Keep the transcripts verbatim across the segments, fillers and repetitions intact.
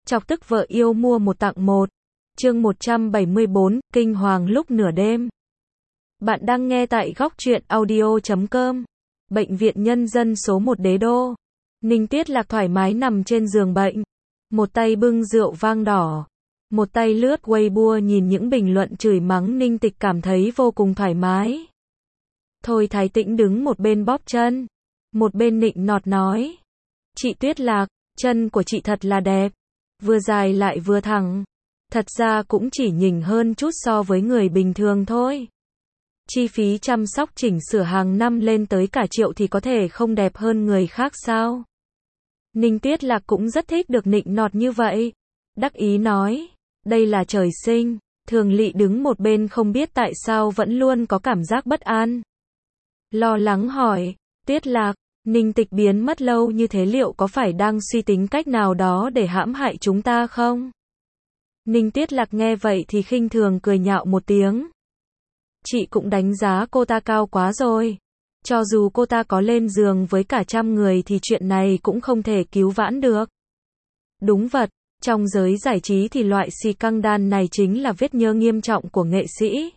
Chọc tức vợ yêu mua một tặng một. Chương một trăm bảy mươi bốn, kinh hoàng lúc nửa đêm. Bạn đang nghe tại góc truyện audio chấm com. Bệnh viện Nhân dân số một Đế Đô. Ninh Tiết Lạc thoải mái nằm trên giường bệnh. Một tay bưng rượu vang đỏ. Một tay lướt Weibo nhìn những bình luận chửi mắng Ninh Tịch cảm thấy vô cùng thoải mái. Thôi Thái Tĩnh đứng một bên bóp chân. Một bên nịnh nọt nói. Chị Tuyết Lạc, chân của chị thật là đẹp. Vừa dài lại vừa thẳng. Thật ra cũng chỉ nhỉnh hơn chút so với người bình thường thôi. Chi phí chăm sóc chỉnh sửa hàng năm lên tới cả triệu thì có thể không đẹp hơn người khác sao? Ninh Tiết Lạc cũng rất thích được nịnh nọt như vậy. Đắc ý nói, đây là trời sinh. Thường Lị đứng một bên không biết tại sao vẫn luôn có cảm giác bất an. Lo lắng hỏi, Tiết Lạc, Ninh Tịch biến mất lâu như thế liệu có phải đang suy tính cách nào đó để hãm hại chúng ta không? Ninh Tiết Lạc nghe vậy thì khinh thường cười nhạo một tiếng. Chị cũng đánh giá cô ta cao quá rồi. Cho dù cô ta có lên giường với cả trăm người thì chuyện này cũng không thể cứu vãn được. Đúng vật, trong giới giải trí thì loại xì căng đan này chính là vết nhơ nghiêm trọng của nghệ sĩ.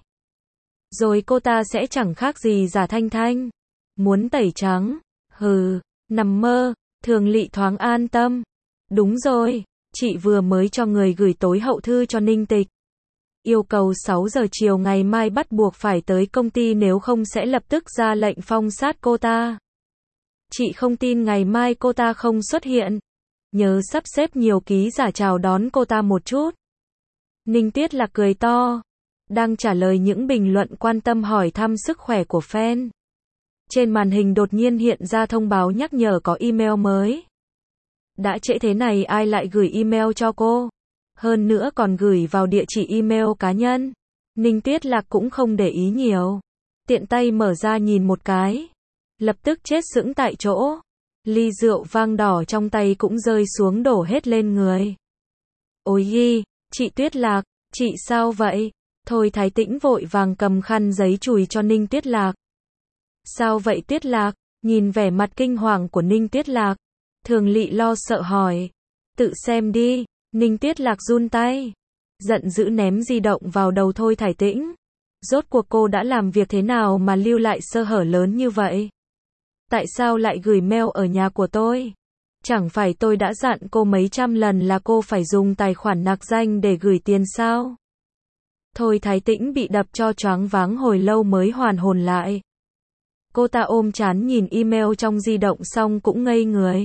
Rồi cô ta sẽ chẳng khác gì giả Thanh Thanh. Muốn tẩy trắng. Hừ, nằm mơ. Thường Lị thoáng an tâm. Đúng rồi, chị vừa mới cho người gửi tối hậu thư cho Ninh Tịch. Yêu cầu sáu giờ chiều ngày mai bắt buộc phải tới công ty nếu không sẽ lập tức ra lệnh phong sát cô ta. Chị không tin ngày mai cô ta không xuất hiện. Nhớ sắp xếp nhiều ký giả chào đón cô ta một chút. Ninh Tiết Lạc cười to. Đang trả lời những bình luận quan tâm hỏi thăm sức khỏe của fan. Trên màn hình đột nhiên hiện ra thông báo nhắc nhở có email mới. Đã trễ thế này ai lại gửi email cho cô? Hơn nữa còn gửi vào địa chỉ email cá nhân. Ninh Tiết Lạc cũng không để ý nhiều. Tiện tay mở ra nhìn một cái. Lập tức chết sững tại chỗ. Ly rượu vang đỏ trong tay cũng rơi xuống đổ hết lên người. Ôi ghi, chị Tuyết Lạc, chị sao vậy? Thôi Thái Tĩnh vội vàng cầm khăn giấy chùi cho Ninh Tiết Lạc. Sao vậy Tiết Lạc? Nhìn vẻ mặt kinh hoàng của Ninh Tiết Lạc. Thường Lị lo sợ hỏi. Tự xem đi. Ninh Tiết Lạc run tay. Giận dữ ném di động vào đầu Thôi Thái Tĩnh. Rốt cuộc cô đã làm việc thế nào mà lưu lại sơ hở lớn như vậy? Tại sao lại gửi mail ở nhà của tôi? Chẳng phải tôi đã dặn cô mấy trăm lần là cô phải dùng tài khoản nặc danh để gửi tiền sao? Thôi Thái Tĩnh bị đập cho choáng váng hồi lâu mới hoàn hồn lại. Cô ta ôm trán nhìn email trong di động xong cũng ngây người.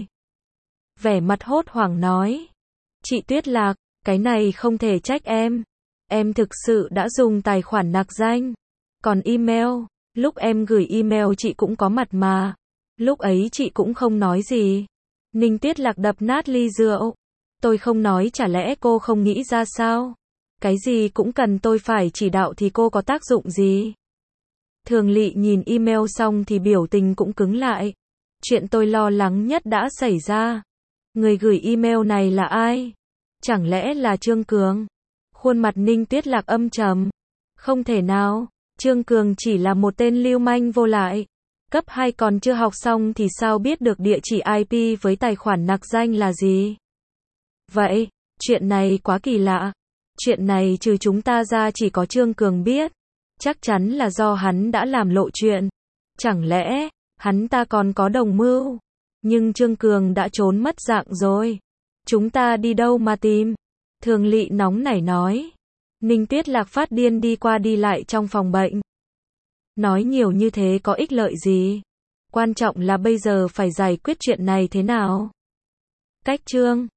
Vẻ mặt hốt hoảng nói. Chị Tuyết Lạc, cái này không thể trách em. Em thực sự đã dùng tài khoản nặc danh. Còn email, lúc em gửi email chị cũng có mặt mà. Lúc ấy chị cũng không nói gì. Ninh Tiết Lạc đập nát ly rượu. Tôi không nói chả lẽ cô không nghĩ ra sao? Cái gì cũng cần tôi phải chỉ đạo thì cô có tác dụng gì? Thường Lị nhìn email xong thì biểu tình cũng cứng lại. Chuyện tôi lo lắng nhất đã xảy ra. Người gửi email này là ai? Chẳng lẽ là Trương Cường? Khuôn mặt Ninh Tiết Lạc âm trầm. Không thể nào, Trương Cường chỉ là một tên lưu manh vô lại. Cấp hai còn chưa học xong thì sao biết được địa chỉ i pê với tài khoản nặc danh là gì? Vậy, chuyện này quá kỳ lạ. Chuyện này trừ chúng ta ra chỉ có Trương Cường biết. Chắc chắn là do hắn đã làm lộ chuyện. Chẳng lẽ, hắn ta còn có đồng mưu? Nhưng Trương Cường đã trốn mất dạng rồi. Chúng ta đi đâu mà tìm? Thường Lị nóng nảy nói. Ninh Tiết Lạc phát điên đi qua đi lại trong phòng bệnh. Nói nhiều như thế có ích lợi gì? Quan trọng là bây giờ phải giải quyết chuyện này thế nào? Cách chương